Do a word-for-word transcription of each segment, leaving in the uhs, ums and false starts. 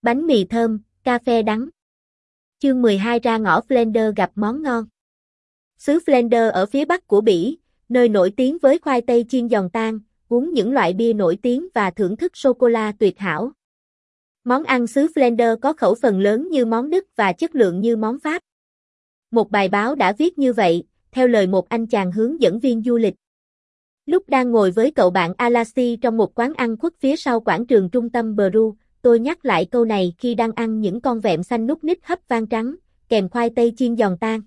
Bánh mì thơm, cà phê đắng. Chương mười hai ra ngõ Flanders gặp món ngon. Xứ Flanders ở phía bắc của Bỉ, nơi nổi tiếng với khoai tây chiên giòn tan, uống những loại bia nổi tiếng và thưởng thức sô-cô-la tuyệt hảo. Món ăn xứ Flanders có khẩu phần lớn như món Đức và chất lượng như món Pháp. Một bài báo đã viết như vậy, theo lời một anh chàng hướng dẫn viên du lịch. Lúc đang ngồi với cậu bạn Alexis trong một quán ăn khuất phía sau quảng trường trung tâm Bruges, tôi nhắc lại câu này khi đang ăn những con vẹm xanh núc ních hấp vang trắng, kèm khoai tây chiên giòn tan.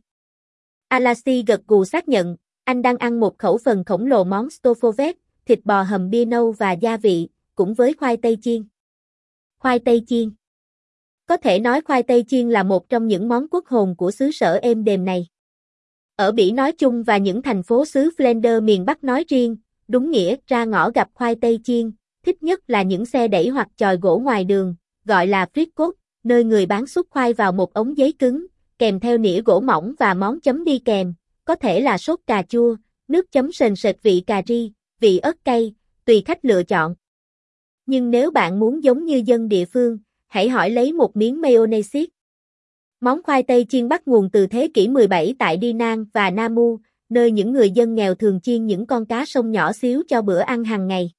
Alexis gật gù xác nhận, anh đang ăn một khẩu phần khổng lồ món Stoffelvet, thịt bò hầm bia nâu và gia vị, cũng với khoai tây chiên. Khoai tây chiên. Có thể nói khoai tây chiên là một trong những món quốc hồn của xứ sở êm đềm này. Ở Bỉ nói chung và những thành phố xứ Flanders miền Bắc nói riêng, đúng nghĩa ra ngõ gặp khoai tây chiên, thích nhất là những xe đẩy hoặc chòi gỗ ngoài đường, gọi là Fritz-Koch, nơi người bán xúc khoai vào một ống giấy cứng, kèm theo nĩa gỗ mỏng và món chấm đi kèm, có thể là sốt cà chua, nước chấm sền sệt vị cà ri, vị ớt cay, tùy khách lựa chọn. Nhưng nếu bạn muốn giống như dân địa phương, hãy hỏi lấy một miếng mayonnaise. Món khoai tây chiên bắt nguồn từ thế kỷ mười bảy tại Đi Nan và Namu, nơi những người dân nghèo thường chiên những con cá sông nhỏ xíu cho bữa ăn hàng ngày.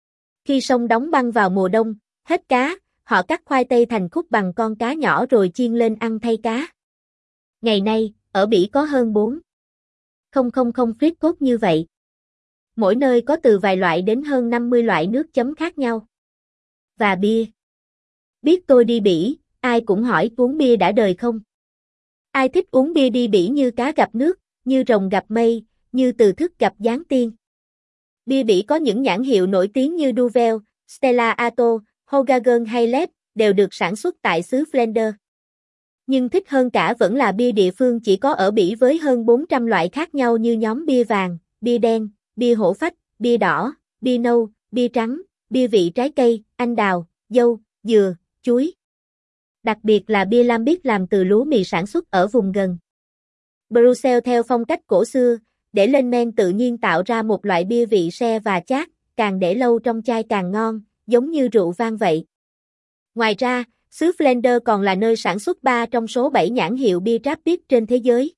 Khi sông đóng băng vào mùa đông, hết cá, họ cắt khoai tây thành khúc bằng con cá nhỏ rồi chiên lên ăn thay cá. Ngày nay, ở Bỉ có hơn bốn nghìn Fritz-Koch như vậy. Mỗi nơi có từ vài loại đến hơn năm mươi loại nước chấm khác nhau. Và bia. Biết tôi đi Bỉ, ai cũng hỏi uống bia đã đời không? Ai thích uống bia đi Bỉ như cá gặp nước, như rồng gặp mây, như từ thức gặp giáng tiên. Bia Bỉ có những nhãn hiệu nổi tiếng như Duvel, Stella Artois, Hoegaarden hay Leffe, đều được sản xuất tại xứ Flanders. Nhưng thích hơn cả vẫn là bia địa phương chỉ có ở Bỉ với hơn bốn trăm loại khác nhau như nhóm bia vàng, bia đen, bia hổ phách, bia đỏ, bia nâu, bia trắng, bia vị trái cây, anh đào, dâu, dừa, chuối. Đặc biệt là bia lambic làm từ lúa mì sản xuất ở vùng gần Bruxelles theo phong cách cổ xưa, để lên men tự nhiên tạo ra một loại bia vị se và chát, càng để lâu trong chai càng ngon, giống như rượu vang vậy. Ngoài ra, xứ Flanders còn là nơi sản xuất ba trong số bảy nhãn hiệu bia Trappist trên thế giới.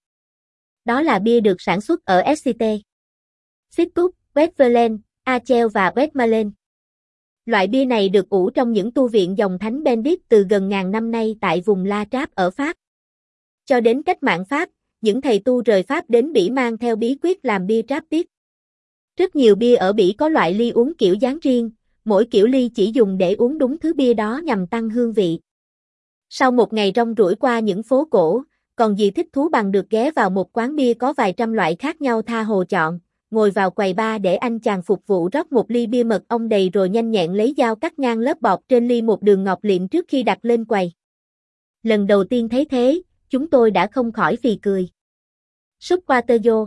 Đó là bia được sản xuất ở Excite, Sittard, Westfalen, Achel và Westmalen. Loại bia này được ủ trong những tu viện dòng Thánh Benedict từ gần ngàn năm nay tại vùng La Trappe ở Pháp. Cho đến cách mạng Pháp, những thầy tu rời Pháp đến Bỉ mang theo bí quyết làm bia Trappist. Rất nhiều bia ở Bỉ có loại ly uống kiểu dáng riêng, mỗi kiểu ly chỉ dùng để uống đúng thứ bia đó nhằm tăng hương vị. Sau một ngày rong ruổi qua những phố cổ, còn gì thích thú bằng được ghé vào một quán bia có vài trăm loại khác nhau tha hồ chọn, ngồi vào quầy bar để anh chàng phục vụ rót một ly bia mật ong đầy rồi nhanh nhẹn lấy dao cắt ngang lớp bọt trên ly một đường ngọc liệm trước khi đặt lên quầy. Lần đầu tiên thấy thế, chúng tôi đã không khỏi phì cười. Súp Waterloo.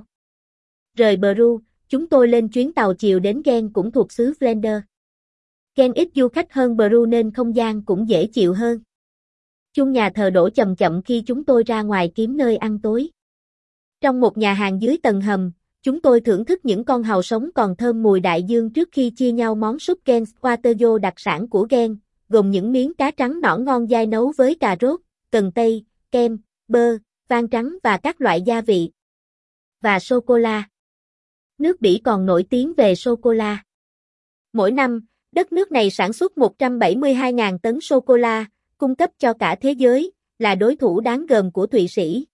Rời Bruges, chúng tôi lên chuyến tàu chiều đến Ghent cũng thuộc xứ Flanders. Ghent ít du khách hơn Bruges nên không gian cũng dễ chịu hơn. Chuông nhà thờ đổ chậm chậm khi chúng tôi ra ngoài kiếm nơi ăn tối. Trong một nhà hàng dưới tầng hầm, chúng tôi thưởng thức những con hàu sống còn thơm mùi đại dương trước khi chia nhau món súp Ghent Waterloo đặc sản của Ghent, gồm những miếng cá trắng nõn ngon dai nấu với cà rốt, cần tây, kem, bơ, vang trắng và các loại gia vị. Và sô-cô-la. Nước Bỉ còn nổi tiếng về sô-cô-la. Mỗi năm, đất nước này sản xuất một trăm bảy mươi hai nghìn tấn sô-cô-la, cung cấp cho cả thế giới, là đối thủ đáng gờm của Thụy Sĩ.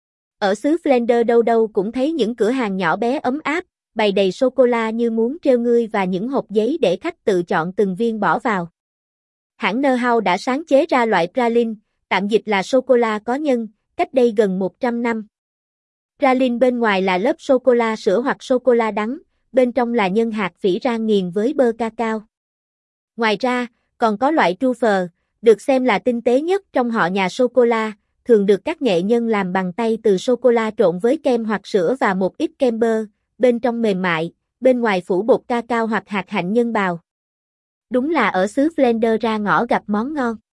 Ở xứ Flanders đâu đâu cũng thấy những cửa hàng nhỏ bé ấm áp, bày đầy sô-cô-la như muốn trêu ngươi và những hộp giấy để khách tự chọn từng viên bỏ vào. Hãng Neuhaus đã sáng chế ra loại praline, tạm dịch là sô-cô-la có nhân, cách đây gần một trăm năm. Praline bên ngoài là lớp sô-cô-la sữa hoặc sô-cô-la đắng, bên trong là nhân hạt phỉ rang nghiền với bơ cacao. Ngoài ra, còn có loại truffle, được xem là tinh tế nhất trong họ nhà sô-cô-la, thường được các nghệ nhân làm bằng tay từ sô-cô-la trộn với kem hoặc sữa và một ít kem bơ, bên trong mềm mại, bên ngoài phủ bột cacao hoặc hạt hạnh nhân bào. Đúng là ở xứ Flanders ra ngõ gặp món ngon.